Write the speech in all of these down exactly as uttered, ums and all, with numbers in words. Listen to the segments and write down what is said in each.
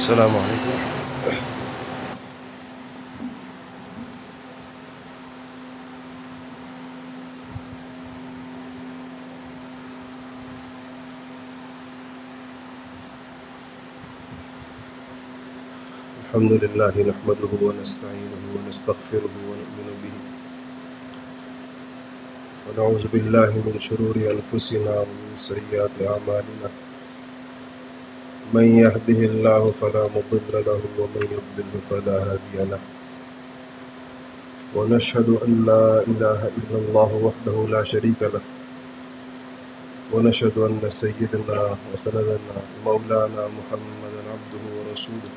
السلام علیکم. الحمد لله نحمده ونستعينه ونستغفره ونؤمن به ونعوذ بالله من شرور أنفسنا ومن سيئات أعمالنا. من يهده الله فلا مضل له ومن يضلل فلا هادي له. ونشهد أن لا إله إلا الله وحده لا شريك له ونشهد أن سيدنا وسندنا مولانا محمدا عبده ورسوله.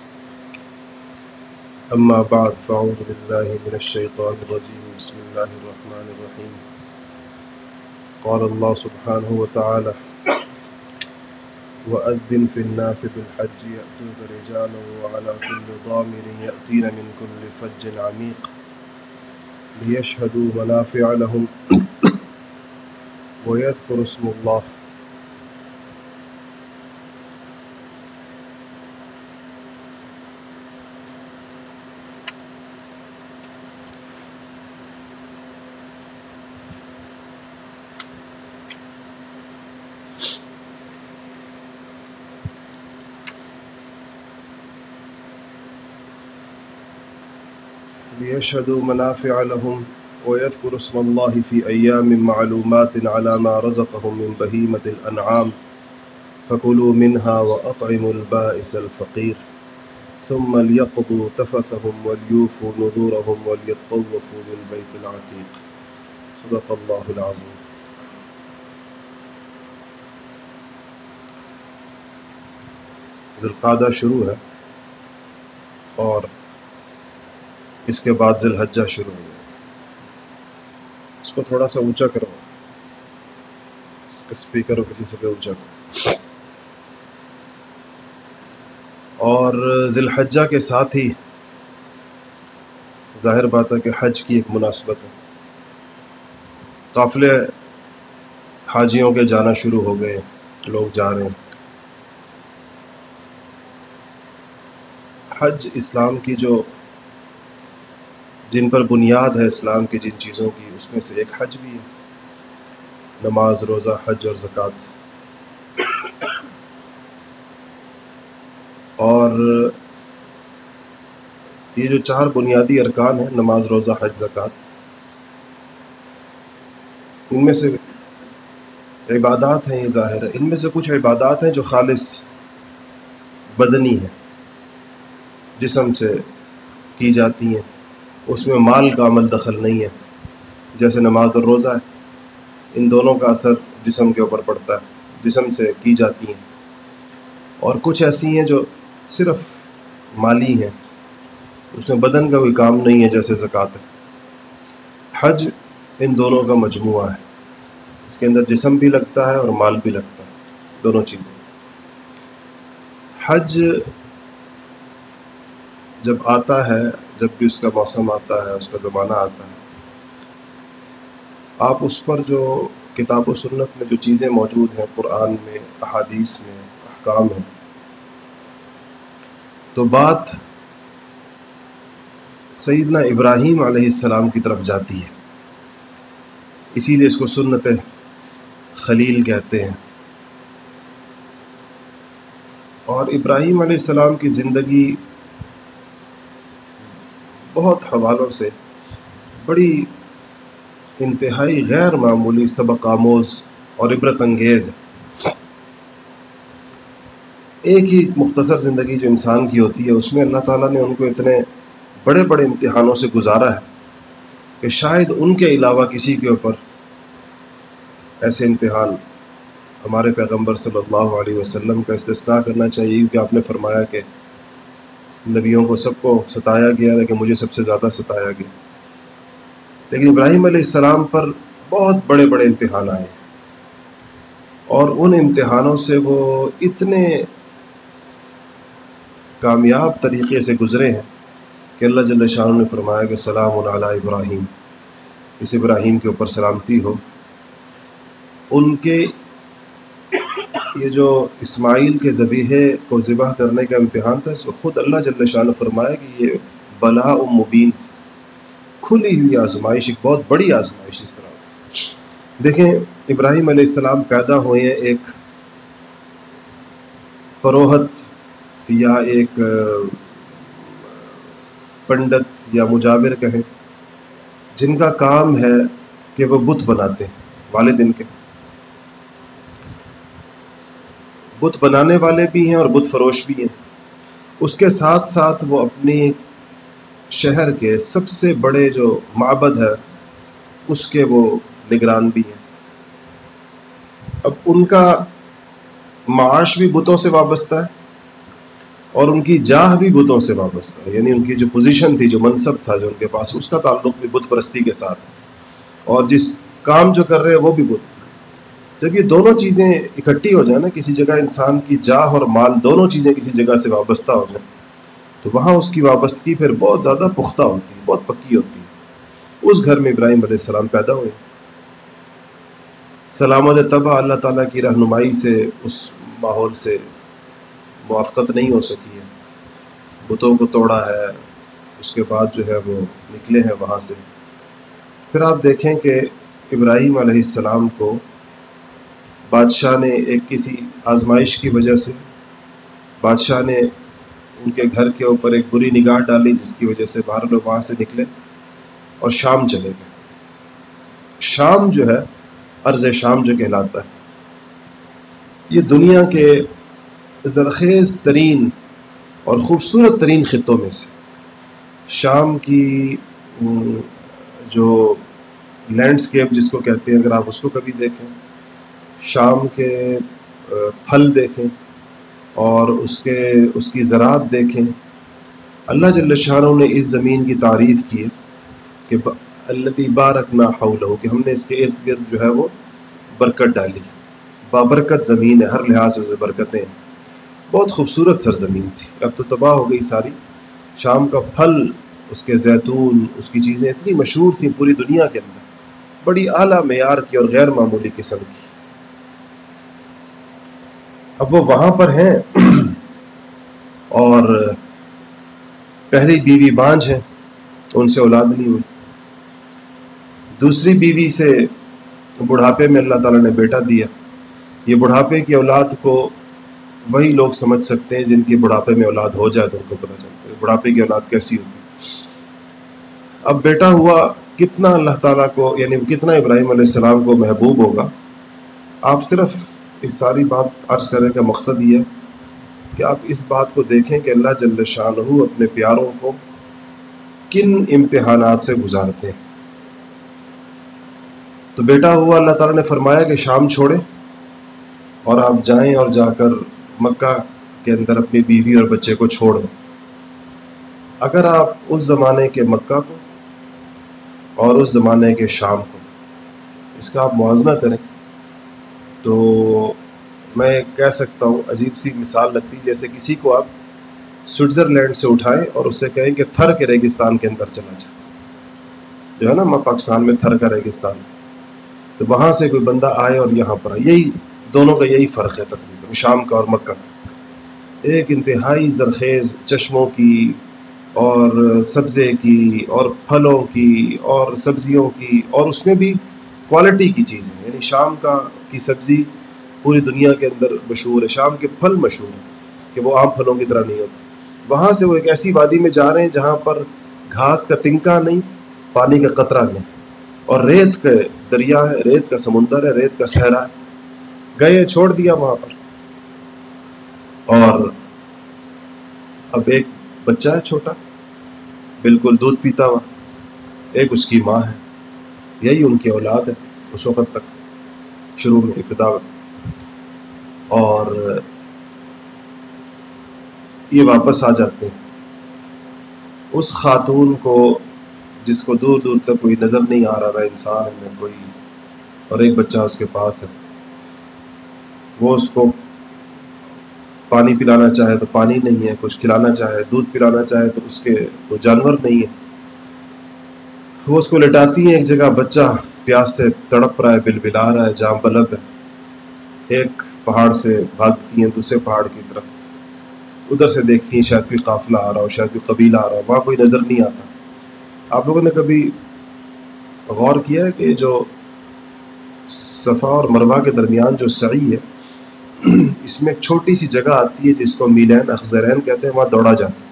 أما بعد فأعوذ بالله من الشيطان الرجيم. بسم الله الرحمن الرحيم. قال الله سبحانه وتعالى: وأذن في الناس بالحج يأتوك رجالا وعلى كل ضامر يأتين من كل فج عميق ليشهدوا منافع لهم ويذكروا اسم الله ليشهدوا منافع لهم ويذكروا اسم الله في أيام معلومات على ما رزقهم من بهيمة الأنعام فكلوا منها وأطعموا البائس الفقير ثم ليقضوا تفثهم وليوفوا نذورهم وليطوفوا بالبيت العتيق. صدق الله العظيم. ذی القعدہ شروع ہے اور اس کے بعد ذی الحجہ شروع ہو گیا. اس کو تھوڑا سا اونچا کرو، اس کا اسپیکر ہو کسی سے بھی اونچا کرو. اور ذی الحجہ کے ساتھ ہی ظاہر بات ہے کہ حج کی ایک مناسبت ہے. قافلے حاجیوں کے جانا شروع ہو گئے، لوگ جا رہے ہیں. حج اسلام کی جو جن پر بنیاد ہے اسلام کی جن چیزوں کی، اس میں سے ایک حج بھی ہے. نماز، روزہ، حج اور زکوٰۃ. اور یہ جو چار بنیادی ارکان ہیں، نماز، روزہ، حج، زکوٰۃ، ان میں سے عبادات ہیں. یہ ظاہر ہے ان میں سے کچھ عبادات ہیں جو خالص بدنی ہیں، جسم سے کی جاتی ہیں، اس میں مال کا عمل دخل نہیں ہے. جیسے نماز اور روزہ ہے، ان دونوں کا اثر جسم کے اوپر پڑتا ہے، جسم سے کی جاتی ہیں. اور کچھ ایسی ہیں جو صرف مالی ہیں، اس میں بدن کا کوئی کام نہیں ہے، جیسے زکوٰۃ ہے. حج ان دونوں کا مجموعہ ہے، اس کے اندر جسم بھی لگتا ہے اور مال بھی لگتا ہے، دونوں چیزیں. حج جب آتا ہے، جب بھی اس کا موسم آتا ہے، اس کا زمانہ آتا ہے، آپ اس پر جو کتاب و سنت میں جو چیزیں موجود ہیں، قرآن میں، احادیث میں، احکام ہیں، تو بات سیدنا ابراہیم علیہ السلام کی طرف جاتی ہے. اسی لیے اس کو سنت خلیل کہتے ہیں. اور ابراہیم علیہ السلام کی زندگی بہت حوالوں سے بڑی انتہائی غیر معمولی، سبق آموز اور عبرت انگیز. ایک ہی مختصر زندگی جو انسان کی ہوتی ہے، اس میں اللہ تعالیٰ نے ان کو اتنے بڑے بڑے امتحانوں سے گزارا ہے کہ شاید ان کے علاوہ کسی کے اوپر ایسے امتحان ہمارے پیغمبر صلی اللہ علیہ وسلم کا استثناء کرنا چاہیے، کیونکہ آپ نے فرمایا کہ نبیوں کو سب کو ستایا گیا، لیکن مجھے سب سے زیادہ ستایا گیا. لیکن ابراہیم علیہ السلام پر بہت بڑے بڑے امتحان آئے، اور ان امتحانوں سے وہ اتنے کامیاب طریقے سے گزرے ہیں کہ اللہ جل شانہ نے فرمایا کہ سلام علی ابراہیم، اس ابراہیم کے اوپر سلامتی ہو. ان کے یہ جو اسماعیل کے ذبیحے کو ذبح کرنے کا امتحان تھا، اس کو خود اللہ جل شانہ فرمایا کہ یہ بلاء مبین تھی، کھلی ہوئی آزمائش، ایک بہت بڑی آزمائش اس طرح۔ دیکھیں ابراہیم علیہ السلام پیدا ہوئے ہیں ایک پروہت یا ایک پنڈت یا مجاور کہیں، جن کا کام ہے کہ وہ بت بناتے ہیں، والد ان کے بت بنانے والے بھی ہیں اور بت فروش بھی ہیں۔ اس کے ساتھ ساتھ وہ اپنی شہر کے سب سے بڑے جو معبد ہے اس کے وہ نگران بھی ہیں۔ اب ان کا معاش بھی بتوں سے وابستہ ہے اور ان کی جاہ بھی بتوں سے وابستہ ہے، یعنی ان کی جو پوزیشن تھی، جو منصب تھا جو ان کے پاس، اس کا تعلق بھی بت پرستی کے ساتھ ہے، اور جس کام جو کر رہے ہیں وہ بھی بت۔ جب یہ دونوں چیزیں اکٹھی ہو جائیں نا، کسی جگہ انسان کی جاہ اور مال دونوں چیزیں کسی جگہ سے وابستہ ہو جائیں، تو وہاں اس کی وابستگی پھر بہت زیادہ پختہ ہوتی ہے، بہت پکی ہوتی ہے۔ اس گھر میں ابراہیم علیہ السلام پیدا ہوئے۔ سلامت طبع اللہ تعالیٰ کی رہنمائی سے اس ماحول سے موافقت نہیں ہو سکی ہے، بتوں کو توڑا ہے، اس کے بعد جو ہے وہ نکلے ہیں وہاں سے۔ پھر آپ دیکھیں کہ ابراہیم علیہ السلام کو بادشاہ نے ایک کسی آزمائش کی وجہ سے بادشاہ نے ان کے گھر کے اوپر ایک بری نگاہ ڈالی، جس کی وجہ سے باہر لوگ وہاں سے نکلے اور شام چلے گئے۔ شام جو ہے، ارض شام جو کہلاتا ہے، یہ دنیا کے زرخیز ترین اور خوبصورت ترین خطوں میں سے۔ شام کی جو لینڈسکیپ جس کو کہتے ہیں، اگر آپ اس کو کبھی دیکھیں، شام کے پھل دیکھیں اور اس کے اس کی زراعت دیکھیں، اللہ جل شانہ نے اس زمین کی تعریف کی ہے کہ الذی بارکنا حولہ، کہ ہم نے اس کے ارد گرد جو ہے وہ برکت ڈالی، بابرکت زمین ہے، ہر لحاظ سے برکتیں ہیں، بہت خوبصورت سرزمین تھی، اب تو تباہ ہو گئی ساری۔ شام کا پھل، اس کے زیتون، اس کی چیزیں اتنی مشہور تھیں پوری دنیا کے اندر، بڑی اعلیٰ معیار کی اور غیر معمولی قسم کی۔ اب وہ وہاں پر ہیں اور پہلی بیوی بانجھ ہے، ان سے اولاد نہیں ہوئی، دوسری بیوی سے بڑھاپے میں اللہ تعالیٰ نے بیٹا دیا۔ یہ بڑھاپے کی اولاد کو وہی لوگ سمجھ سکتے ہیں جن کی بڑھاپے میں اولاد ہو جائے تو ان کو پتہ چلتا ہے بڑھاپے کی اولاد کیسی ہوتی۔ اب بیٹا ہوا، کتنا اللہ تعالیٰ کو، یعنی کتنا ابراہیم علیہ السلام کو محبوب ہوگا۔ آپ صرف اس ساری بات عرض کرنے کا مقصد یہ ہے کہ آپ اس بات کو دیکھیں کہ اللہ جل شانہ اپنے پیاروں کو کن امتحانات سے گزارتے ہیں۔ تو بیٹا ہوا، اللہ تعالیٰ نے فرمایا کہ شام چھوڑے اور آپ جائیں اور جا کر مکہ کے اندر اپنی بیوی اور بچے کو چھوڑ دیں۔ اگر آپ اس زمانے کے مکہ کو اور اس زمانے کے شام کو، اس کا آپ موازنہ کریں تو میں کہہ سکتا ہوں، عجیب سی مثال لگتی، جیسے کسی کو آپ سوئٹزرلینڈ سے اٹھائیں اور اس سے کہیں کہ تھر کے ریگستان کے اندر چلا جائے، جو ہے نا پاکستان میں تھر کا ریگستان، تو وہاں سے کوئی بندہ آئے اور یہاں پر آئے، یہی دونوں کا یہی فرق ہے تقریباً، شام کا اور مکہ کا۔ ایک انتہائی زرخیز چشموں کی اور سبزے کی اور پھلوں کی اور سبزیوں کی، اور اس میں بھی کوالٹی کی چیزیں، یعنی شام کا کی سبزی پوری دنیا کے اندر مشہور ہے، شام کے پھل مشہور ہیں کہ وہ عام پھلوں کی طرح نہیں ہوتے۔ وہاں سے وہ ایک ایسی وادی میں جا رہے ہیں جہاں پر گھاس کا تنکا نہیں، پانی کا قطرہ نہیں، اور ریت کا دریا ہے، ریت کا سمندر ہے، ریت کا صحرا ہے۔ گئے، چھوڑ دیا وہاں پر، اور اب ایک بچہ ہے چھوٹا، بالکل دودھ پیتا ہوا، ایک اس کی ماں ہے، یہی ان کی اولاد ہے اس وقت تک، شروع میں ابتدا میں۔ اور یہ واپس آ جاتے ہیں اس خاتون کو جس کو دور دور تک کوئی نظر نہیں آ رہا، انسان ہے کوئی، اور ایک بچہ اس کے پاس ہے۔ وہ اس کو پانی پلانا چاہے تو پانی نہیں ہے، کچھ کھلانا چاہے، دودھ پلانا چاہے تو اس کے وہ جانور نہیں ہے۔ وہ اس کو لٹاتی ہیں ایک جگہ، بچہ پیاس سے تڑپ رہا ہے، بل بلا رہا ہے، جام بلب ہے۔ ایک پہاڑ سے بھاگتی ہیں دوسرے پہاڑ کی طرف, ادھر سے دیکھتی ہیں شاید کوئی قافلہ آ رہا ہو, شاید کوئی قبیلہ آ رہا ہو, وہاں کوئی نظر نہیں آتا. آپ لوگوں نے کبھی غور کیا ہے کہ جو صفا اور مروہ کے درمیان جو سعی ہے, اس میں ایک چھوٹی سی جگہ آتی ہے جس کو میلین اخضرین کہتے ہیں, وہاں دوڑا جاتا ہے.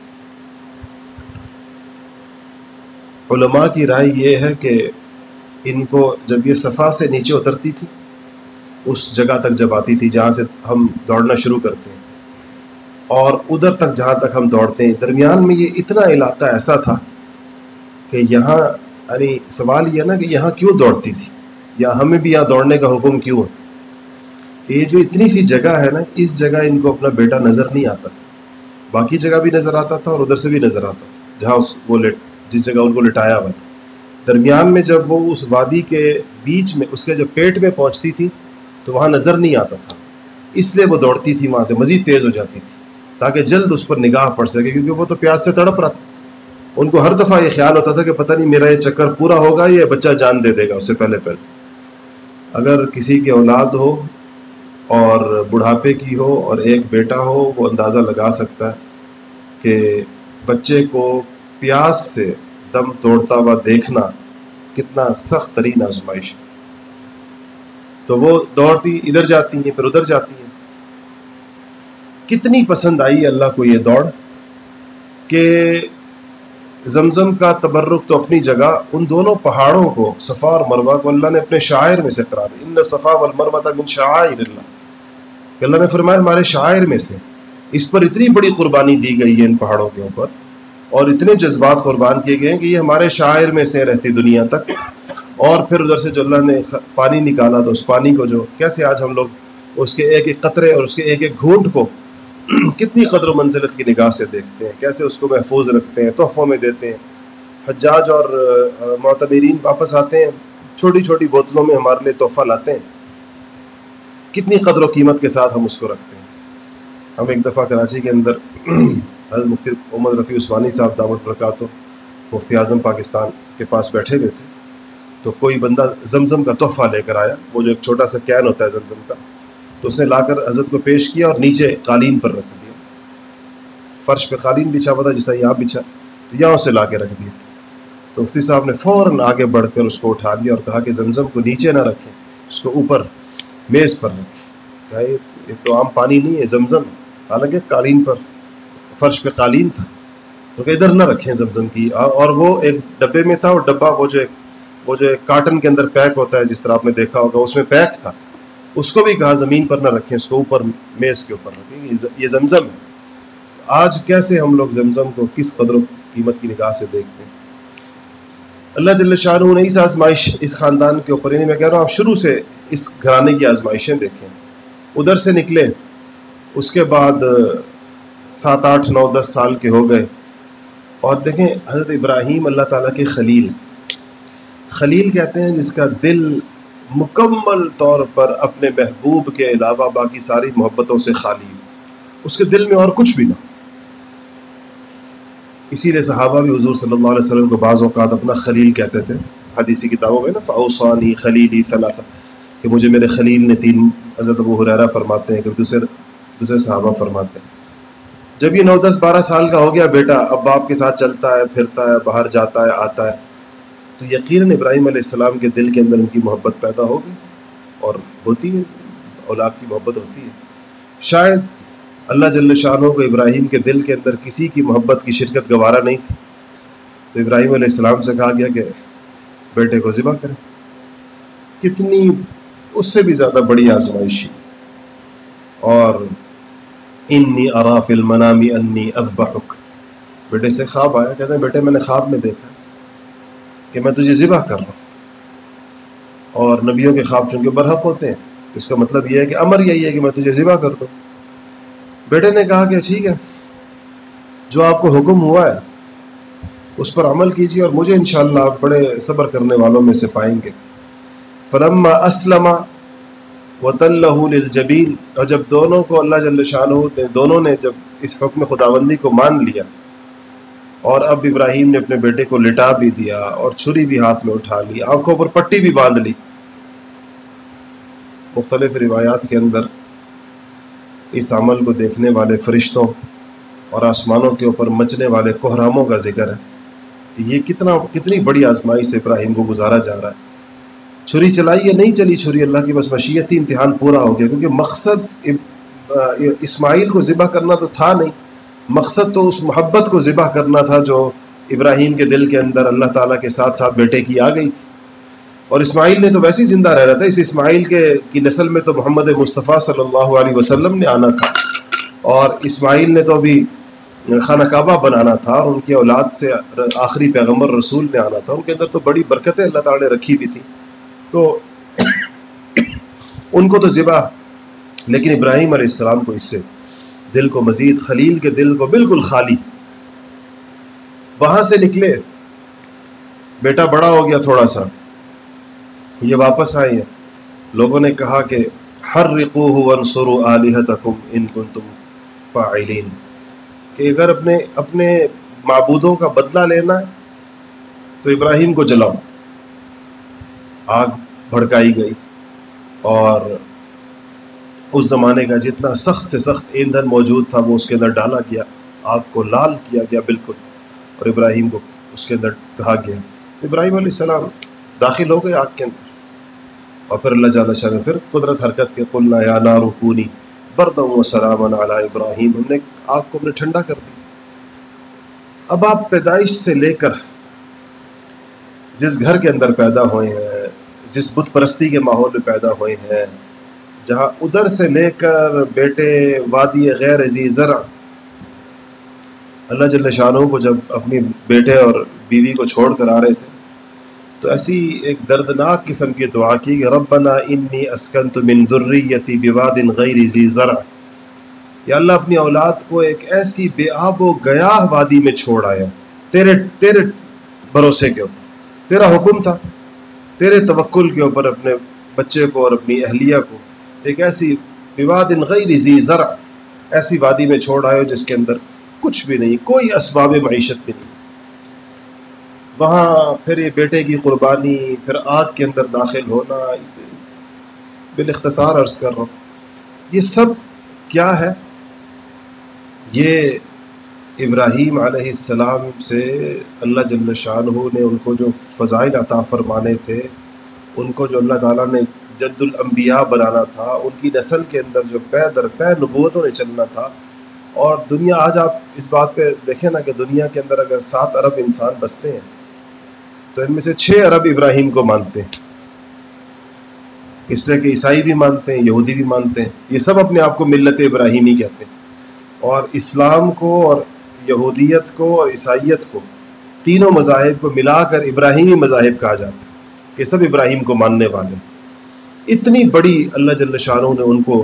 علماء کی رائے یہ ہے کہ ان کو جب یہ صفا سے نیچے اترتی تھی, اس جگہ تک جب آتی تھی جہاں سے ہم دوڑنا شروع کرتے ہیں, اور ادھر تک جہاں تک ہم دوڑتے ہیں, درمیان میں یہ اتنا علاقہ ایسا تھا کہ یہاں, یعنی سوال یہ نا کہ یہاں کیوں دوڑتی تھی, یا ہمیں بھی یہاں دوڑنے کا حکم کیوں ہے. یہ جو اتنی سی جگہ ہے نا, اس جگہ ان کو اپنا بیٹا نظر نہیں آتا تھا, باقی جگہ بھی نظر آتا تھا اور ادھر سے بھی نظر آتا تھا جہاں اس وہ لٹ جس جگہ ان کو لٹایا ہوا تھا. درمیان میں جب وہ اس وادی کے بیچ میں اس کے جو پیٹ میں پہنچتی تھی تو وہاں نظر نہیں آتا تھا, اس لیے وہ دوڑتی تھی وہاں سے مزید تیز ہو جاتی تھی تاکہ جلد اس پر نگاہ پڑ سکے, کیونکہ وہ تو پیاس سے تڑپ رہا تھا. ان کو ہر دفعہ یہ خیال ہوتا تھا کہ پتہ نہیں میرا یہ چکر پورا ہوگا یا بچہ جان دے دے گا اس سے پہلے پہلے. اگر کسی کی اولاد ہو اور بڑھاپے کی ہو اور ایک بیٹا ہو, وہ اندازہ لگا سکتا ہے کہ بچے کو پیاس سے دم توڑتا ہوا دیکھنا کتنا سخت ترین آزمائش ہے. تو وہ دوڑتی ادھر جاتی ہیں پھر ادھر جاتی ہیں. کتنی پسند آئی اللہ کو یہ دوڑ کہ زمزم کا تبرک تو اپنی جگہ, ان دونوں پہاڑوں کو صفا اور مروہ کو اللہ نے اپنے شاعر میں سے قرار دیا. ان صفا والمروہ من شعائر اللہ, کہ اللہ نے فرمایا ہمارے شاعر میں سے. اس پر اتنی بڑی قربانی دی گئی ہے ان پہاڑوں کے اوپر, اور اتنے جذبات قربان کیے گئے ہیں کہ یہ ہمارے شاعر میں سے رہتی دنیا تک. اور پھر ادھر سے جو اللہ نے پانی نکالا تو اس پانی کو جو کیسے آج ہم لوگ اس کے ایک ایک قطرے اور اس کے ایک ایک گھونٹ کو کتنی قدر و منزلت کی نگاہ سے دیکھتے ہیں, کیسے اس کو محفوظ رکھتے ہیں, تحفوں میں دیتے ہیں. حجاج اور معتمرین واپس آتے ہیں, چھوٹی چھوٹی بوتلوں میں ہمارے لیے تحفہ لاتے ہیں, کتنی قدر و قیمت کے ساتھ ہم اس کو رکھتے ہیں. ہم ایک دفعہ کراچی کے اندر حضرت مفتی محمد رفیع عثمانی صاحب دعوت برکاتہ مفتی اعظم پاکستان کے پاس بیٹھے ہوئے تھے, تو کوئی بندہ زمزم کا تحفہ لے کر آیا, وہ جو ایک چھوٹا سا کین ہوتا ہے زمزم کا, تو اس نے لا کر حضرت کو پیش کیا اور نیچے قالین پر رکھ دیا. فرش پہ قالین بچھا ہوا تھا جس طرح یہاں بچھا, تو یہاں اسے لا کے رکھ دیا. تو مفتی صاحب نے فوراً آگے بڑھ کر اس کو اٹھا لیا اور کہا کہ زمزم کو نیچے نہ رکھیں, اس کو اوپر میز پر رکھیں. یہ تو عام پانی نہیں ہے, زمزم, حالانکہ قالین پر فرش پہ قالین تھا, تو کہ ادھر نہ رکھیں زمزم کی. اور وہ ایک ڈبے میں تھا, اور ڈبہ وہ جو وہ جو کارٹن کے اندر پیک ہوتا ہے جس طرح آپ نے دیکھا ہوگا, اس میں پیک تھا. اس کو بھی کہا زمین پر نہ رکھیں, اس کو اوپر میز کے اوپر رکھیں, یہ زمزم ہے. آج کیسے ہم لوگ زمزم کو کس قدر و قیمت کی نگاہ سے دیکھتے ہیں. اللہ جل شانہ نے اس آزمائش اس خاندان کے اوپر, یعنی میں کہہ رہا ہوں آپ شروع سے اس گھرانے کی آزمائشیں دیکھیں. ادھر سے نکلے, اس کے بعد سات آٹھ نو دس سال کے ہو گئے, اور دیکھیں حضرت ابراہیم اللہ تعالیٰ کے خلیل, خلیل کہتے ہیں جس کا دل مکمل طور پر اپنے محبوب کے علاوہ باقی ساری محبتوں سے خالی, اس کے دل میں اور کچھ بھی نہ. اسی لیے صحابہ بھی حضور صلی اللہ علیہ وسلم کو بعض اوقات اپنا خلیل کہتے تھے, حدیثی کتابوں میں نا, فاوصانی خلیلی ثلاثہ, کہ مجھے میرے خلیل نے تین. حضرت ابو ہریرہ فرماتے ہیں کہ دوسرے دوسرے صحابہ فرماتے ہیں. جب یہ نو دس بارہ سال کا ہو گیا بیٹا, اب باپ کے ساتھ چلتا ہے پھرتا ہے, باہر جاتا ہے آتا ہے, تو یقیناً ابراہیم علیہ السلام کے دل کے اندر ان کی محبت پیدا ہو گئی, اور ہوتی ہے, اولاد کی محبت ہوتی ہے. شاید اللہ جل شانہ کو ابراہیم کے دل کے اندر کسی کی محبت کی شرکت گوارا نہیں تھی, تو ابراہیم علیہ السلام سے کہا گیا کہ بیٹے کو ذبح کریں. کتنی اس سے بھی زیادہ بڑی آزمائش. اور انی ارا فی المنام انی اذبحک, بیٹے سے خواب آیا, کہتے ہیں بیٹے میں نے خواب میں دیکھا کہ میں تجھے ذبح کر رہا ہوں. اور نبیوں کے خواب چونکہ برحق ہوتے ہیں, تو اس کا مطلب یہ ہے کہ امر یہی ہے کہ میں تجھے ذبح کر دوں. بیٹے نے کہا کہ ٹھیک ہے, جو آپ کو حکم ہوا ہے اس پر عمل کیجیے, اور مجھے انشاءاللہ آپ بڑے صبر کرنے والوں میں سے پائیں گے. فلما اسلم وتلہ للجبین, اور جب دونوں کو اللہ جل شانہ نے دونوں نے جب اس حکم خداوندی کو مان لیا, اور اب ابراہیم نے اپنے بیٹے کو لٹا بھی دیا اور چھری بھی ہاتھ میں اٹھا لی, آنکھوں پر پٹی بھی باندھ لی. مختلف روایات کے اندر اس عمل کو دیکھنے والے فرشتوں اور آسمانوں کے اوپر مچنے والے کوہراموں کا ذکر ہے کہ یہ کتنا کتنی بڑی آزمائش سے ابراہیم کو گزارا جا رہا ہے. چھری چلائی یا نہیں چلی چھری، اللہ کی بس مشیت تھی، امتحان پورا ہو گیا. کیونکہ مقصد اسماعیل کو ذبح کرنا تو تھا نہیں، مقصد تو اس محبت کو ذبح کرنا تھا جو ابراہیم کے دل کے اندر اللہ تعالیٰ کے ساتھ ساتھ بیٹے کی آ گئی تھی. اور اسماعیل نے تو ویسے ہی زندہ رہ رہا تھا. اس اسماعیل کے کی نسل میں تو محمد مصطفیٰ صلی اللہ علیہ وسلم نے آنا تھا، اور اسماعیل نے تو ابھی خانہ کعبہ بنانا تھا، اور ان کی اولاد سے آخری پیغمبر رسول نے آنا تھا. ان کے اندر تو بڑی برکتیں اللہ تعالیٰ نے رکھی بھی تھی، تو ان کو تو ذبح. لیکن ابراہیم علیہ السلام کو اس سے دل کو مزید، خلیل کے دل کو بالکل خالی. وہاں سے نکلے، بیٹا بڑا ہو گیا تھوڑا سا، یہ واپس آئے ہیں. لوگوں نے کہا کہ حرقوہ وانصروا آلہتکم ان کنتم فاعلین، کہ اگر اپنے اپنے معبودوں کا بدلہ لینا ہے تو ابراہیم کو جلاؤ. آگ بھڑکائی گئی، اور اس زمانے کا جتنا سخت سے سخت ایندھن موجود تھا وہ اس کے اندر ڈالا گیا، آگ کو لال کیا گیا بالکل، اور ابراہیم کو اس کے اندر کہا گیا. ابراہیم علیہ السلام داخل ہو گئے آگ کے اندر، اور پھر اللہ جل شانہ پھر قدرت حرکت کے قلنا یا نار کونی بردا وسلاما علی ابراہیم، ہم نے آگ کو ہم نے ٹھنڈا کر دی. اب آپ پیدائش سے لے کر جس گھر کے اندر پیدا ہوئے ہیں، جس بت پرستی کے ماحول میں پیدا ہوئے ہیں، جہاں ادھر سے لے کر بیٹے وادی غیر ذی زرع، اللہ جل شانہ کو جب اپنی بیٹے اور بیوی کو چھوڑ کر آ رہے تھے تو ایسی ایک دردناک قسم کی دعا کی کہ ربنا انی اسکنت من ذریتی بواد غیر ذی زرع، یا اللہ اپنی اولاد کو ایک ایسی بے آب و گیاہ وادی میں چھوڑ آیا، تیرے تیرے بھروسے کے اوپر، تیرا حکم تھا، تیرے توکل کے اوپر اپنے بچے کو اور اپنی اہلیہ کو ایک ایسی بواد غیر ذی زرع، ایسی وادی میں چھوڑ آئے جس کے اندر کچھ بھی نہیں، کوئی اسباب معیشت بھی نہیں. وہاں پھر یہ بیٹے کی قربانی، پھر آگ کے اندر داخل ہونا، بالاختصار عرض کر رہا ہوں یہ سب کیا ہے؟ یہ ابراہیم علیہ السلام سے اللہ جل شانہ نے ان کو جو فضائل عطا فرمانے تھے، ان کو جو اللہ تعالیٰ نے جد الانبیاء بنانا تھا، ان کی نسل کے اندر جو پے در پے نبوتوں نے چلنا تھا. اور دنیا آج آپ اس بات پہ دیکھیں نا کہ دنیا کے اندر اگر سات ارب انسان بستے ہیں تو ان میں سے چھ ارب ابراہیم کو مانتے ہیں، اس لیے کہ عیسائی بھی مانتے ہیں، یہودی بھی مانتے ہیں، یہ سب اپنے آپ کو ملت ابراہیمی کہتے ہیں. اور اسلام کو اور یہودیت کو اور عیسائیت کو، تینوں مذاہب کو ملا کر ابراہیمی مذاہب کہا جاتا ہے کہ سب ابراہیم کو ماننے والے. اتنی بڑی اللہ جل شانہ نے ان کو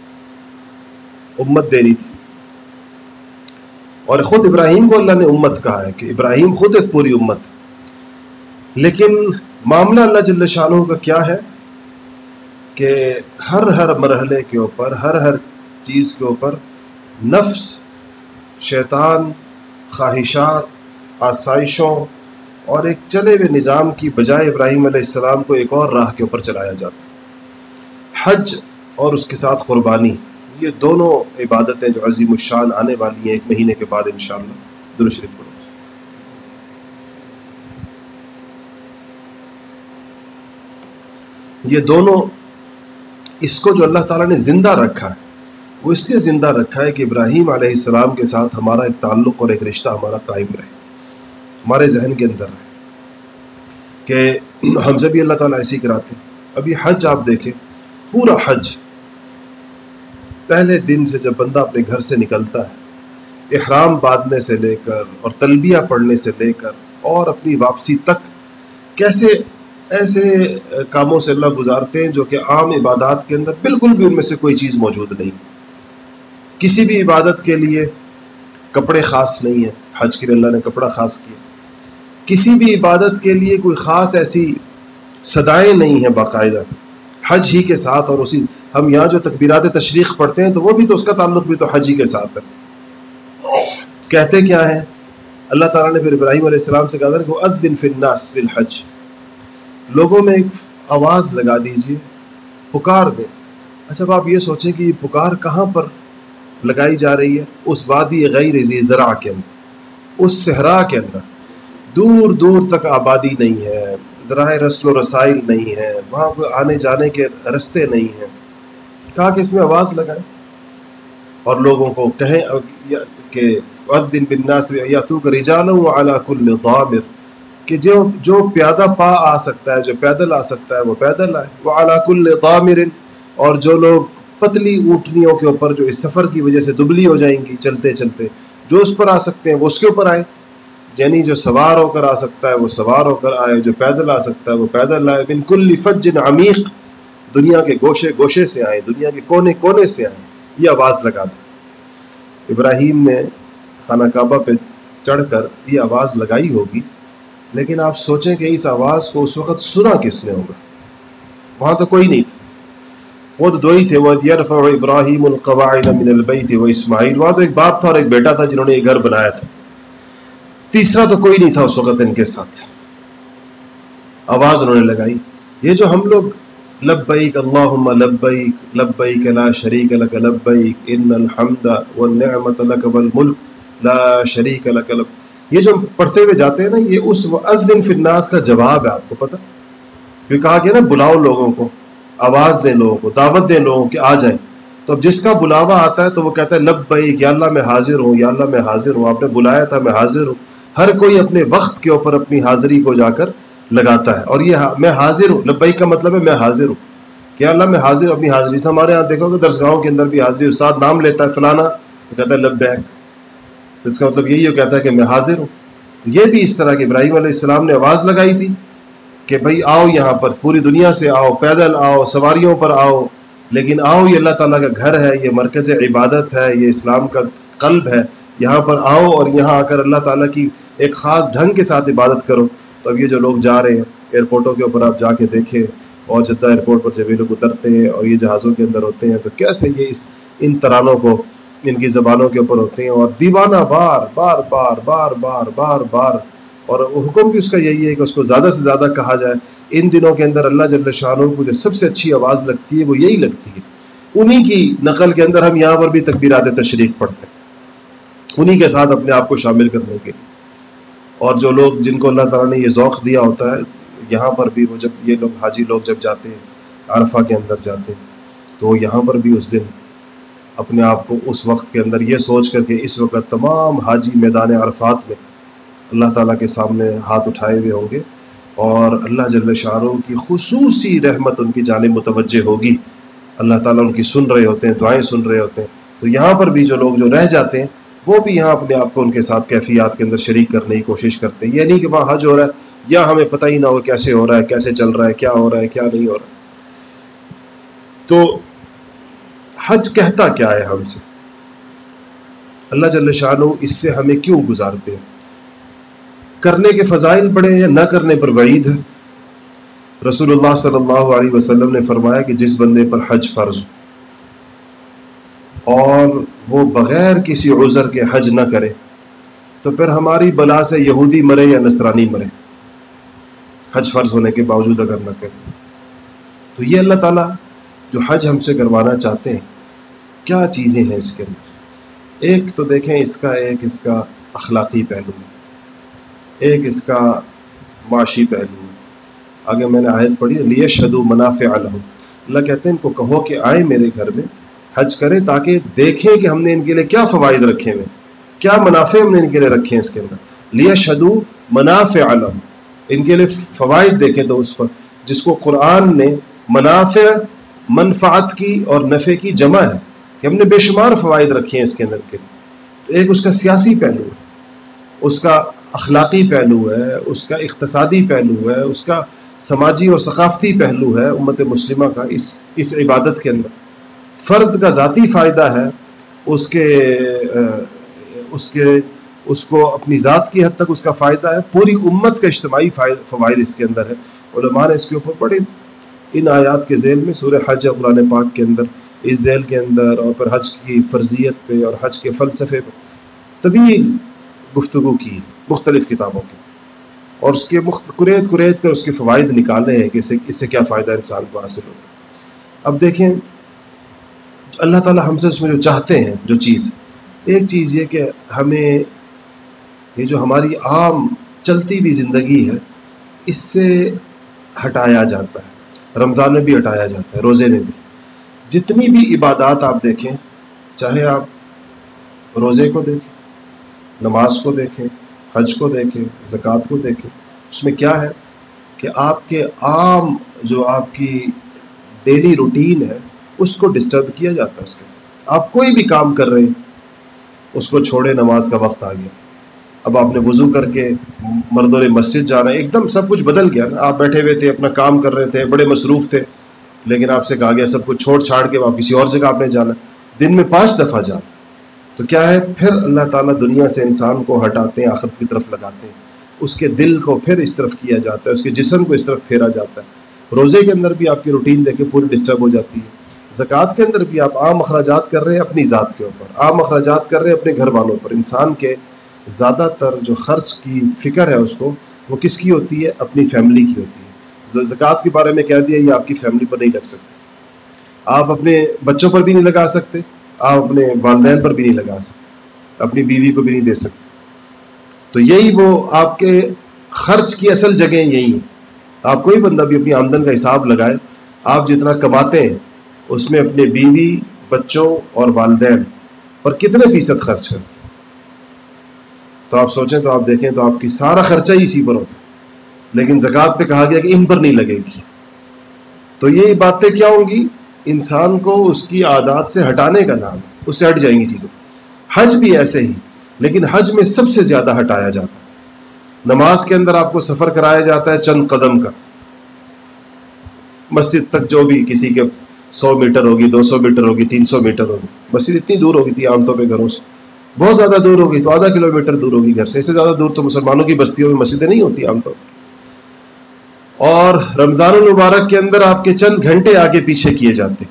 امت دینی تھی، اور خود ابراہیم کو اللہ نے امت کہا ہے کہ ابراہیم خود ایک پوری امت. لیکن معاملہ اللہ جل شانہ کا کیا ہے کہ ہر ہر مرحلے کے اوپر، ہر ہر چیز کے اوپر نفس، شیطان، خواہشات، آسائشوں اور ایک چلے ہوئے نظام کی بجائے ابراہیم علیہ السلام کو ایک اور راہ کے اوپر چلایا جاتا. حج اور اس کے ساتھ قربانی، یہ دونوں عبادتیں جو عظیم الشان آنے والی ہیں ایک مہینے کے بعد انشاءاللہ. درود شریف پڑھو. یہ دونوں، اس کو جو اللہ تعالیٰ نے زندہ رکھا ہے وہ اس لیے زندہ رکھا ہے کہ ابراہیم علیہ السلام کے ساتھ ہمارا ایک تعلق اور ایک رشتہ ہمارا قائم رہے، ہمارے ذہن کے اندر رہے کہ ہم سے بھی اللہ تعالیٰ ایسی کراتے. ابھی حج آپ دیکھیں، پورا حج پہلے دن سے جب بندہ اپنے گھر سے نکلتا ہے، احرام باندھنے سے لے کر اور تلبیہ پڑھنے سے لے کر اور اپنی واپسی تک، کیسے ایسے کاموں سے اللہ گزارتے ہیں جو کہ عام عبادات کے اندر بالکل بھی ان میں سے کوئی چیز موجود نہیں. کسی بھی عبادت کے لیے کپڑے خاص نہیں ہیں، حج کے لیے اللہ نے کپڑا خاص کیا. کسی بھی عبادت کے لیے کوئی خاص ایسی صدائیں نہیں ہیں باقاعدہ، حج ہی کے ساتھ. اور اسی ہم یہاں جو تکبیرات تشریق پڑھتے ہیں تو وہ بھی تو اس کا تعلق بھی تو حج ہی کے ساتھ ہے. کہتے کیا ہے اللہ تعالیٰ نے پھر ابراہیم علیہ السلام سے کہا تھا کہ وَأَذِّن فِي النَّاسِ بِالْحَجِّ، لوگوں میں ایک آواز لگا دیجئے، پکار دیں. اچھا اب آپ یہ سوچیں کہ یہ پکار کہاں پر لگائی جا رہی ہے اس وادی غیر ذی زرع کے اندر، اس صحرا کے اندر، دور دور تک آبادی نہیں ہے، ذرائع رسل و رسائل نہیں ہے، وہاں کوئی آنے جانے کے رستے نہیں ہیں، کہا کہ اس میں آواز لگائیں اور لوگوں کو کہیں کہ وَأَذِّن بِالنَّاسِ يَأْتُوكَ رِجَالًا وَعَلَى كُلِّ ضَامِرٍ، کہ جو جو پیادہ پا آ سکتا ہے، جو پیدل آ سکتا ہے وہ پیدل آئے، وَعَلَى كُلِّ ضَامِرٍ، اور جو لوگ پتلی اونٹنیوں کے اوپر جو اس سفر کی وجہ سے دبلی ہو جائیں گی چلتے چلتے، جو اس پر آ سکتے ہیں وہ اس کے اوپر آئے، یعنی جو سوار ہو کر آ سکتا ہے وہ سوار ہو کر آئے، جو پیدل آ سکتا ہے وہ پیدل آئے، من کل فج عمیق، دنیا کے گوشے گوشے سے آئے، دنیا کے کونے کونے سے آئے، یہ آواز لگا دی۔ ابراہیم نے خانہ کعبہ پہ چڑھ کر یہ آواز لگائی ہوگی، لیکن آپ سوچیں کہ اس آواز کو اس وقت سنا کس نے ہوگا؟ وہاں تو کوئی نہیں تھا، وہ تو دو ہی تھے، وَإِذْ يَرْفَعُ إِبْرَاهِيمُ الْقَوَاعِدَ مِنَ الْبَيْتِ وَإِسْمَاعِيلُ، وہاں تو ایک باپ تھا اور ایک بیٹا تھا جنہوں نے یہ گھر بنایا تھا، تیسرا تو کوئی نہیں تھا اس وقت ان کے ساتھ۔ آواز انہوں نے لگائی۔ یہ جو ہم لوگ لبیک اللہم لبیک لبیک لا شریک لک لبیک ان الحمد والنعمت لک والملک لا شریک لک لبیک، یہ جو پڑھتے ہوئے جاتے ہیں نا، یہ اس وَأَذِّن فِي النَّاسِ کا جواب ہے، آپ کو پتہ کہ کہا گیا نا بلاؤ لوگوں کو، آواز دیں لوگوں کو، دعوت دیں لوگوں کہ آ جائیں، تو اب جس کا بلاوا آتا ہے تو وہ کہتا ہے لبیک، یا اللہ میں حاضر ہوں، یا اللہ میں حاضر ہوں، آپ نے بلایا تھا میں حاضر ہوں۔ ہر کوئی اپنے وقت کے اوپر اپنی حاضری کو جا کر لگاتا ہے، اور یہ میں حاضر ہوں، لبیک کا مطلب ہے میں حاضر ہوں، کہ اللہ میں حاضر اپنی حاضری سے۔ ہمارے ہاں دیکھو کہ درسگاہوں کے اندر بھی حاضری، استاد نام لیتا ہے فلانا تو کہتا ہے لبیک، اس کا مطلب یہی ہے، کہتا ہے کہ میں حاضر ہوں۔ یہ بھی اس طرح کہ ابراہیم علیہ السلام نے آواز لگائی تھی کہ بھائی آؤ یہاں پر، پوری دنیا سے آؤ، پیدل آؤ، سواریوں پر آؤ، لیکن آؤ، یہ اللہ تعالیٰ کا گھر ہے، یہ مرکز عبادت ہے، یہ اسلام کا قلب ہے، یہاں پر آؤ اور یہاں آ کر اللہ تعالیٰ کی ایک خاص ڈھنگ کے ساتھ عبادت کرو۔ تو اب یہ جو لوگ جا رہے ہیں ایئرپورٹوں کے اوپر، آپ جا کے دیکھیں، اور جدہ ایئرپورٹ پر جب یہ لوگ اترتے ہیں اور یہ جہازوں کے اندر ہوتے ہیں تو کیسے یہ اس ان ترانوں کو ان کی زبانوں کے اوپر ہوتے ہیں، اور دیوانہ بار بار بار بار بار بار بار، اور حکم بھی اس کا یہی ہے کہ اس کو زیادہ سے زیادہ کہا جائے۔ ان دنوں کے اندر اللہ جل شانہ کو جو سب سے اچھی آواز لگتی ہے وہ یہی لگتی ہے، انہی کی نقل کے اندر ہم یہاں پر بھی تکبیرات تشریق پڑھتے ہیں، انہی کے ساتھ اپنے آپ کو شامل کرنے کے لیے۔ اور جو لوگ جن کو اللہ تعالیٰ نے یہ ذوق دیا ہوتا ہے، یہاں پر بھی وہ جب یہ لوگ حاجی لوگ جب جاتے ہیں عرفہ کے اندر جاتے ہیں تو یہاں پر بھی اس دن اپنے آپ کو اس وقت کے اندر یہ سوچ کر کہ اس وقت تمام حاجی میدان عرفات میں اللہ تعالیٰ کے سامنے ہاتھ اٹھائے ہوئے ہوں گے، اور اللہ جل شانہ کی خصوصی رحمت ان کی جانب متوجہ ہوگی، اللہ تعالیٰ ان کی سن رہے ہوتے ہیں، دعائیں سن رہے ہوتے ہیں۔ تو یہاں پر بھی جو لوگ جو رہ جاتے ہیں وہ بھی یہاں اپنے آپ کو ان کے ساتھ کیفیات کے اندر شریک کرنے کی کوشش کرتے ہیں۔ یہ نہیں کہ وہاں حج ہو رہا ہے یا ہمیں پتہ ہی نہ ہو کیسے ہو رہا ہے، کیسے چل رہا ہے، کیا ہو رہا ہے، کیا نہیں ہو رہا ہے۔ تو حج کہتا کیا ہے ہم سے؟ اللہ جل شانہ اس سے ہمیں کیوں گزارتے ہیں؟ کرنے کے فضائل بڑے ہیں، نہ کرنے پر وعید ہے۔ رسول اللہ صلی اللہ علیہ وسلم نے فرمایا کہ جس بندے پر حج فرض ہو اور وہ بغیر کسی عذر کے حج نہ کرے تو پھر ہماری بلا سے یہودی مرے یا نصرانی مرے، حج فرض ہونے کے باوجود اگر نہ کرے۔ تو یہ اللہ تعالیٰ جو حج ہم سے کروانا چاہتے ہیں، کیا چیزیں ہیں اس کے اندر؟ ایک تو دیکھیں اس کا ایک اس کا اخلاقی پہلو ہے، ایک اس کا معاشی پہلو ہے۔ آگے میں نے آیت پڑھی، لیشہدوا منافع لہم، اللہ کہتے ہیں ان کو کہو کہ آئیں میرے گھر میں حج کریں تاکہ دیکھیں کہ ہم نے ان کے لیے کیا فوائد رکھے ہوئے، کیا منافع ہم نے ان کے لیے رکھے ہیں اس کے اندر۔ لیشہدوا منافع لہم، ان کے لیے فوائد دیکھیں تو اس پر، جس کو قرآن نے منافع، منفعت کی اور نفع کی جمع ہے کہ ہم نے بے شمار فوائد رکھے ہیں اس کے اندر کے لیے۔ ایک اس کا سیاسی پہلو ہے، اس کا اخلاقی پہلو ہے، اس کا اقتصادی پہلو ہے، اس کا سماجی اور ثقافتی پہلو ہے امت مسلمہ کا اس اس عبادت کے اندر۔ فرد کا ذاتی فائدہ ہے، اس کے اس کے اس کو اپنی ذات کی حد تک اس کا فائدہ ہے، پوری امت کا اجتماعی فوائد اس کے اندر ہے۔ علماء نے اس کے اوپر بڑے ان آیات کے ذیل میں سورہ حج قرآن پاک کے اندر، اس ذیل کے اندر، اور پھر حج کی فرضیت پہ اور حج کے فلسفے پہ طویل گفتگو کی مختلف کتابوں کی، اور اس کے قریت قریت کر اس کے فوائد نکالے ہیں کہ اس سے اس سے کیا فائدہ انسان کو حاصل ہوتا ہے۔ اب دیکھیں، اللہ تعالیٰ ہم سے اس میں جو چاہتے ہیں جو چیز، ایک چیز یہ کہ ہمیں یہ جو ہماری عام چلتی ہوئی زندگی ہے اس سے ہٹایا جاتا ہے. رمضان میں بھی ہٹایا جاتا ہے، روزے میں بھی. جتنی بھی عبادات آپ دیکھیں، چاہے آپ روزے کو دیکھیں، نماز کو دیکھیں، حج کو دیکھیں، زکوٰۃ کو دیکھیں، اس میں کیا ہے کہ آپ کے عام جو آپ کی ڈیلی روٹین ہے اس کو ڈسٹرب کیا جاتا ہے. اس کے آپ کوئی بھی کام کر رہے ہیں اس کو چھوڑے، نماز کا وقت آ گیا، اب آپ نے وضو کر کے مردوں نے مسجد جانا ہے، ایک دم سب کچھ بدل گیا نا. آپ بیٹھے ہوئے تھے، اپنا کام کر رہے تھے، بڑے مصروف تھے، لیکن آپ سے کہا گیا سب کچھ چھوڑ چھاڑ کے آپ کسی اور جگہ آپ نے جانا، دن میں پانچ دفعہ جانا. تو کیا ہے، پھر اللہ تعالیٰ دنیا سے انسان کو ہٹاتے ہیں، آخرت کی طرف لگاتے ہیں. اس کے دل کو پھر اس طرف کیا جاتا ہے، اس کے جسم کو اس طرف پھیرا جاتا ہے. روزے کے اندر بھی آپ کی روٹین دیکھیں پوری ڈسٹرب ہو جاتی ہے. زکوٰۃ کے اندر بھی آپ عام اخراجات کر رہے ہیں اپنی ذات کے اوپر، عام اخراجات کر رہے ہیں اپنے گھر والوں پر. انسان کے زیادہ تر جو خرچ کی فکر ہے اس کو، وہ کس کی ہوتی ہے؟ اپنی فیملی کی ہوتی ہے. زکوٰۃ کے بارے میں کہہ دیا یہ آپ کی فیملی پر نہیں لگ سکتے، آپ اپنے بچوں پر بھی نہیں لگا سکتے، آپ اپنے والدین پر بھی نہیں لگا سکتے، اپنی بیوی کو بھی نہیں دے سکتے. تو یہی وہ آپ کے خرچ کی اصل جگہ یہی ہیں. آپ کوئی بندہ بھی اپنی آمدن کا حساب لگائے، آپ جتنا کماتے ہیں اس میں اپنے بیوی، بچوں اور والدین پر کتنے فیصد خرچ کرتے ہیں. تو آپ سوچیں تو آپ دیکھیں تو آپ کی سارا خرچہ ہی اسی پر ہوتا ہے، لیکن زکوٰۃ پہ کہا گیا کہ ان پر نہیں لگے گی. تو یہ باتیں کیا ہوں گی؟ انسان کو اس کی عادات سے ہٹانے کا نام، اس سے ہٹ جائیں گی چیزیں. حج بھی ایسے ہی، لیکن حج میں سب سے زیادہ ہٹایا جاتا ہے. نماز کے اندر آپ کو سفر کرایا جاتا ہے چند قدم کا، مسجد تک جو بھی کسی کے سو میٹر ہوگی، دو سو میٹر ہوگی، تین سو میٹر ہوگی. مسجد اتنی دور ہوگی تھی عام طور پہ گھروں سے، بہت زیادہ دور ہوگی تو آدھا کلو میٹر دور ہوگی گھر سے. اس سے زیادہ دور تو مسلمانوں کی بستیوں میں مسجدیں نہیں ہوتی عام طور پر. اور رمضان المبارک کے اندر آپ کے چند گھنٹے آگے پیچھے کیے جاتے،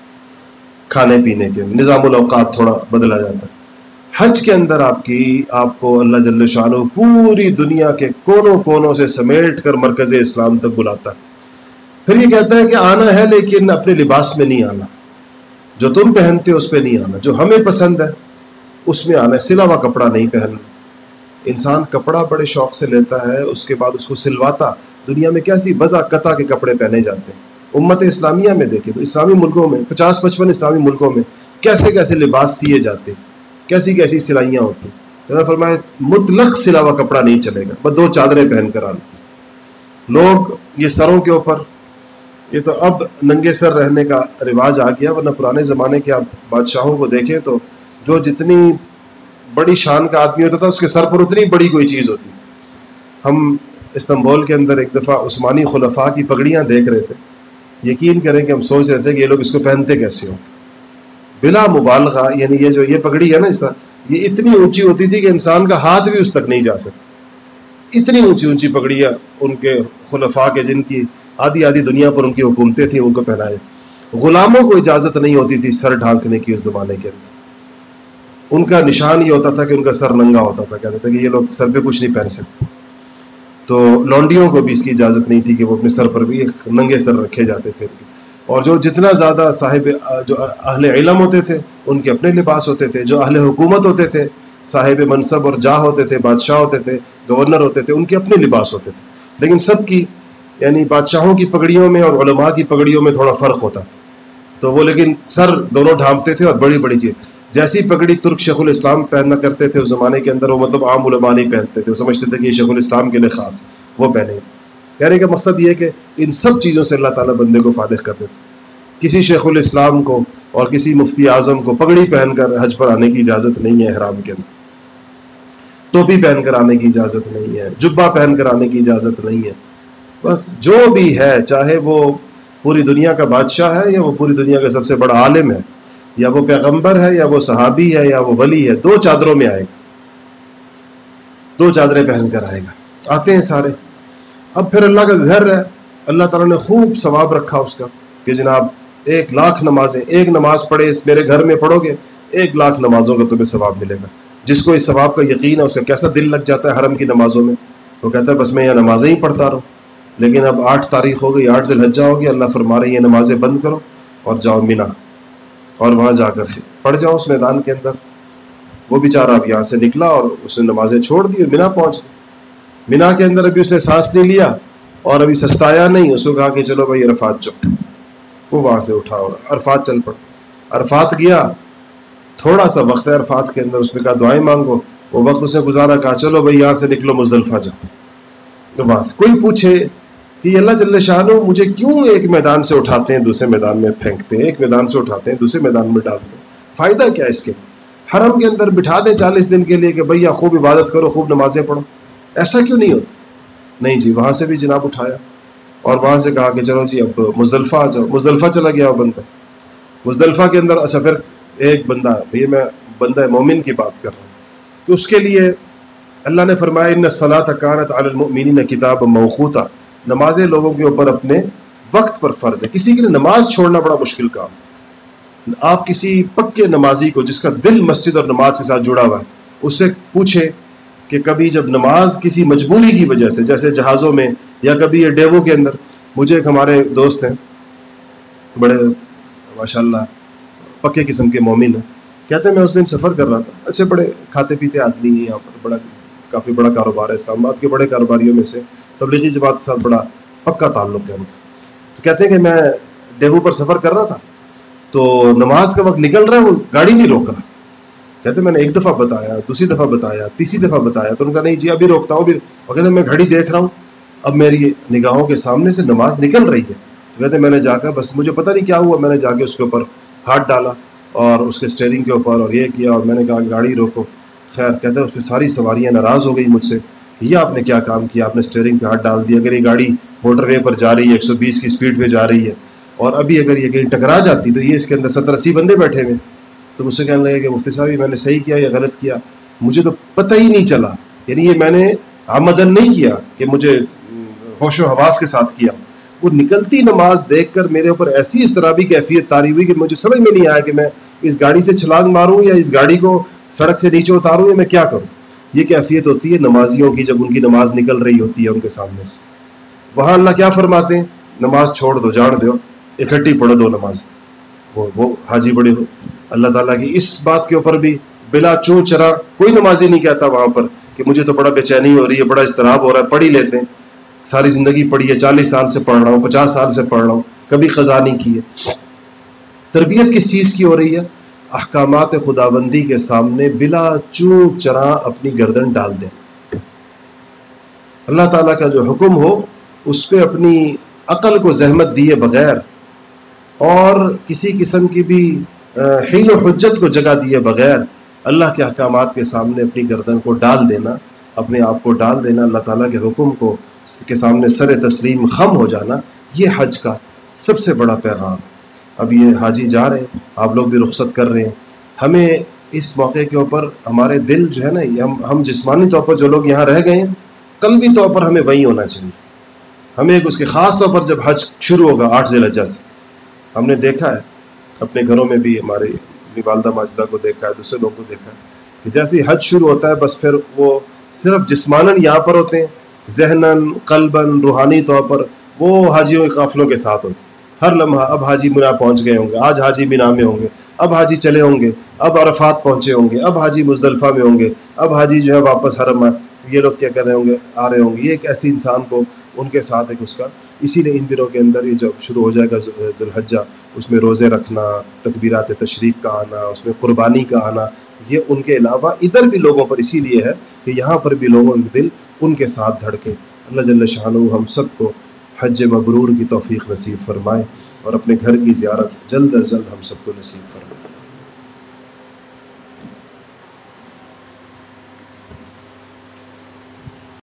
کھانے پینے کے نظام الاوقات تھوڑا بدلا جاتا ہے. حج کے اندر آپ کی آپ کو اللہ جل شانہ پوری دنیا کے کونوں کونوں سے سمیٹ کر مرکز اسلام تک بلاتا ہے. پھر یہ کہتا ہے کہ آنا ہے لیکن اپنے لباس میں نہیں آنا، جو تم پہنتے اس پہ نہیں آنا، جو ہمیں پسند ہے اس میں آنا ہے، سلا ہوا کپڑا نہیں پہننا. انسان کپڑا بڑے شوق سے لیتا ہے، اس کے بعد اس کو سلواتا. دنیا میں کیسی وضع قطع کے کپڑے پہنے جاتے ہیں. امت اسلامیہ میں دیکھیں تو اسلامی ملکوں میں، پچاس پچپن اسلامی ملکوں میں کیسے کیسے لباس سیے جاتے، کیسی کیسی سلائیاں ہوتی. تو انہوں نے فرمایا مطلق سلا ہوا کپڑا نہیں چلے گا، بس دو چادریں پہن کر آنا. لوگ یہ سروں کے اوپر، یہ تو اب ننگے سر رہنے کا رواج آ گیا، ورنہ پرانے زمانے کے آپ بادشاہوں کو دیکھیں تو جو جتنی بڑی شان کا آدمی ہوتا تھا اس کے سر پر اتنی بڑی کوئی چیز ہوتی. ہم استنبول کے اندر ایک دفعہ عثمانی خلفاء کی پگڑیاں دیکھ رہے تھے، یقین کریں کہ ہم سوچ رہے تھے کہ یہ لوگ اس کو پہنتے کیسے ہوں. بلا مبالغہ، یعنی یہ جو یہ پگڑی ہے نا اس طرح، یہ اتنی اونچی ہوتی تھی کہ انسان کا ہاتھ بھی اس تک نہیں جا سکتا. اتنی اونچی اونچی پگڑیاں ان کے خلفاء کے، جن کی آدھی آدھی دنیا پر ان کی حکومتیں تھیں، ان کو پہنائے. غلاموں کو اجازت نہیں ہوتی تھی سر ڈھانکنے کی اس زمانے کے اندر. ان کا نشان یہ ہوتا تھا کہ ان کا سر ننگا ہوتا تھا، کہتے تھے کہ یہ لوگ سر پہ کچھ نہیں پہن سکتے. تو لونڈیوں کو بھی اس کی اجازت نہیں تھی کہ وہ اپنے سر پر بھی ایک ننگے سر رکھے جاتے تھے. اور جو جتنا زیادہ صاحب جو اہل علم ہوتے تھے ان کے اپنے لباس ہوتے تھے، جو اہل حکومت ہوتے تھے، صاحب منصب اور جاہ ہوتے تھے، بادشاہ ہوتے تھے، گورنر ہوتے تھے، ان کے اپنے لباس ہوتے تھے. لیکن سب کی، یعنی بادشاہوں کی پگڑیوں میں اور علماء کی پگڑیوں میں تھوڑا فرق ہوتا تھا. تو وہ لیکن سر دونوں ڈھانپتے تھے اور بڑی بڑی چیز. جیسی پگڑی ترک شیخ الاسلام پہننا کرتے تھے اس زمانے کے اندر، وہ مطلب عام علماء نہیں پہنتے تھے، وہ سمجھتے تھے کہ یہ شیخ الاسلام کے لیے خاص، وہ پہنے. کہنے کا مقصد یہ کہ ان سب چیزوں سے اللہ تعالیٰ بندے کو فارغ کر دیتے. کسی شیخ الاسلام کو اور کسی مفتی اعظم کو پگڑی پہن کر حج پر آنے کی اجازت نہیں ہے، احرام کے اندر ٹوپی پہن کر آنے کی اجازت نہیں ہے، جبہ پہن کر آنے کی اجازت نہیں ہے. بس جو بھی ہے، چاہے وہ پوری دنیا کا بادشاہ ہے یا وہ پوری دنیا کا سب سے بڑا عالم ہے، یا وہ پیغمبر ہے یا وہ صحابی ہے یا وہ ولی ہے، دو چادروں میں آئے گا، دو چادریں پہن کر آئے گا. آتے ہیں سارے. اب پھر اللہ کا گھر ہے، اللہ تعالیٰ نے خوب ثواب رکھا اس کا کہ جناب ایک لاکھ نمازیں، ایک نماز پڑھے اس میرے گھر میں پڑھو گے ایک لاکھ نمازوں کا تمہیں ثواب ملے گا. جس کو اس ثواب کا یقین ہے اس کا کیسا دل لگ جاتا ہے حرم کی نمازوں میں. وہ کہتا ہے بس میں یہ نمازیں ہی پڑھتا رہوں. لیکن اب آٹھ تاریخ ہو گئی، آٹھ ذی الحجہ ہو گئی، اللہ فرما رہے ہیں یہ نمازیں بند کرو اور جاؤ مینا. اور وہاں جا کر پڑ جاؤ اس میدان کے اندر. وہ بیچارہ اب یہاں سے نکلا اور اس نے نمازیں چھوڑ دی اور مینا پہنچ گیا. مینا کے اندر ابھی اس نے سانس نہیں لیا اور ابھی سستایا نہیں. اس کو کہا کہ چلو بھائی عرفات جاؤ. وہ وہاں سے اٹھا اور عرفات چل پڑا. عرفات گیا, تھوڑا سا وقت ہے عرفات کے اندر, اس میں کہا دعائیں مانگو. وہ وقت اس نے گزارا, کہا چلو بھائی یہاں سے نکلو مزدلفہ جاؤ. تو وہاں سے کوئی پوچھے کہ اللہ جل شانہ مجھے کیوں ایک میدان سے اٹھاتے ہیں دوسرے میدان میں پھینکتے ہیں, ایک میدان سے اٹھاتے ہیں دوسرے میدان میں ڈالتے ہیں, فائدہ کیا ہے اس کے؟ حرم کے اندر بٹھا دیں چالیس دن کے لیے کہ بھیا خوب عبادت کرو, خوب نمازیں پڑھو. ایسا کیوں نہیں ہوتا؟ نہیں جی, وہاں سے بھی جناب اٹھایا اور وہاں سے کہا کہ چلو جی اب مزدلفہ آ جاؤ. مزدلفہ چلا گیا وہ بندہ. مزدلفہ کے اندر اچھا پھر ایک بندہ, یہ میں بندہ مومن کی بات کر رہا ہوں, کہ اس کے لیے اللہ نے فرمایا ان الصلاۃ کانت علی المؤمنین کتابا موقوتا, نمازیں لوگوں کے اوپر اپنے وقت پر فرض ہے. کسی کے لیے نماز چھوڑنا بڑا مشکل کام. آپ کسی پکے نمازی کو جس کا دل مسجد اور نماز کے ساتھ جڑا ہوا ہے, اس سے پوچھے کہ کبھی جب نماز کسی مجبوری کی وجہ سے, جیسے جہازوں میں یا کبھی یہ ڈیووں کے اندر, مجھے ایک ہمارے دوست ہیں بڑے ماشاءاللہ پکے قسم کے مومن ہیں, کہتے ہیں میں اس دن سفر کر رہا تھا, اچھے بڑے کھاتے پیتے آدمی ہیں, یہاں پر بڑا کافی بڑا کاروبار ہے, اسلام آباد کے بڑے کاروباریوں میں سے, تبلیغی جماعت کے ساتھ بڑا پکا تعلق ہے ان کا. تو کہتے ہیں کہ میں ڈیوو پر سفر کر رہا تھا, تو نماز کا وقت نکل رہا ہے, وہ گاڑی نہیں روک رہا. کہتے ہیں میں نے ایک دفعہ بتایا, دوسری دفعہ بتایا, تیسری دفعہ بتایا, تو ان کا نہیں جی ابھی روکتا ہوں. اور کہتے ہیں میں گھڑی دیکھ رہا ہوں, اب میری نگاہوں کے سامنے سے نماز نکل رہی ہے. تو کہتے ہیں میں نے جا کر, بس مجھے پتہ نہیں کیا ہوا, میں نے جا کے اس کے اوپر ہاتھ ڈالا اور اس کے اسٹیئرنگ کے اوپر اور یہ کیا, اور میں نے کہا گاڑی روکو. خیر کہتے ہیں اس پہ ساری سواریاں ناراض ہو گئی مجھ سے, یہ آپ نے کیا کام کیا, آپ نے اسٹیئرنگ پہ ہاتھ ڈال دیا. اگر یہ گاڑی موٹر وے پر جا رہی ہے, ایک سو بیس کی سپیڈ پہ جا رہی ہے, اور ابھی اگر یہ کہیں ٹکرا جاتی تو یہ اس کے اندر ستر اسی بندے بیٹھے ہوئے. تو مجھ سے کہنے لگے کہ مفتی صاحب میں نے صحیح کیا یا غلط کیا, مجھے تو پتہ ہی نہیں چلا. یعنی یہ میں نے آمدن نہیں کیا کہ مجھے ہوش و حواس کے ساتھ کیا. وہ نکلتی نماز دیکھ کر میرے اوپر ایسی اضطرابی کیفیت طاری ہوئی کہ مجھے سمجھ میں نہیں آیا کہ میں اس گاڑی سے چھلانگ ماروں یا اس گاڑی کو سڑک سے نیچے اتاروں یا میں کیا کروں. یہ کیفیت ہوتی ہے نمازیوں کی جب ان کی نماز نکل رہی ہوتی ہے ان کے سامنے سے. وہاں اللہ کیا فرماتے ہیں, نماز چھوڑ دو, جان دو, اکٹھی پڑھ دو نماز. وہ وہ حاجی بڑے ہو, اللہ تعالیٰ کی اس بات کے اوپر بھی بلا چوں چرا کوئی نمازی نہیں کہتا وہاں پر کہ مجھے تو بڑا بے چینی ہو رہی ہے, بڑا اضطراب ہو رہا ہے. پڑھ ہی لیتے ہیں, ساری زندگی پڑھی ہے, چالیس سال سے پڑھ رہا ہوں, پچاس سال سے پڑھ رہا ہوں, کبھی قضا نہیں کی ہے. تربیت کس چیز کی ہو رہی ہے؟ احکامات خداوندی کے سامنے بلا چوں چرا اپنی گردن ڈال دیں. اللہ تعالیٰ کا جو حکم ہو اس پہ اپنی عقل کو زحمت دیے بغیر اور کسی قسم کی بھی حیل و حجت کو جگہ دیے بغیر اللہ کے احکامات کے سامنے اپنی گردن کو ڈال دینا, اپنے آپ کو ڈال دینا, اللہ تعالیٰ کے حکم کو کے سامنے سر تسلیم خم ہو جانا, یہ حج کا سب سے بڑا پیغام. اب یہ حاجی جا رہے ہیں, آپ لوگ بھی رخصت کر رہے ہیں. ہمیں اس موقع کے اوپر ہمارے دل جو ہے نا, ہم ہم جسمانی طور پر جو لوگ یہاں رہ گئے ہیں, قلبی طور پر ہمیں وہیں ہونا چاہیے. ہمیں ایک اس کے خاص طور پر جب حج شروع ہوگا آٹھ ذی الحجہ سے, ہم نے دیکھا ہے اپنے گھروں میں بھی, ہمارے اپنی والدہ ماجدہ کو دیکھا ہے, دوسرے لوگوں کو دیکھا ہے کہ جیسے ہی حج شروع ہوتا ہے بس پھر وہ صرف جسماناً یہاں پر ہوتے ہیں, ذہناً قلباً روحانی طور پر وہ حاجیوں کے قافلوں کے ساتھ ہوتے. ہر لمحہ اب حاجی مینا پہنچ گئے ہوں گے, آج حاجی مینا میں ہوں گے, اب حاجی چلے ہوں گے, اب عرفات پہنچے ہوں گے, اب حاجی مزدلفہ میں ہوں گے, اب حاجی جو ہے واپس حرم میں, یہ لوگ کیا کر رہے ہوں گے, آ رہے ہوں گے. یہ ایک ایسی انسان کو ان کے ساتھ ایک اس کا, اسی لیے ان دنوں کے اندر یہ جب شروع ہو جائے گا ذی الحجہ, اس میں روزے رکھنا, تکبیرات تشریق کا آنا, اس میں قربانی کا آنا, یہ ان کے علاوہ ادھر بھی لوگوں پر اسی لیے ہے کہ یہاں پر بھی لوگوں کے دل ان کے ساتھ دھڑکے. اللہ جل شانہ ہم سب کو حج مبرور کی توفیق نصیب فرمائے اور اپنے گھر کی زیارت جلد از جلد ہم سب کو نصیب فرمائے.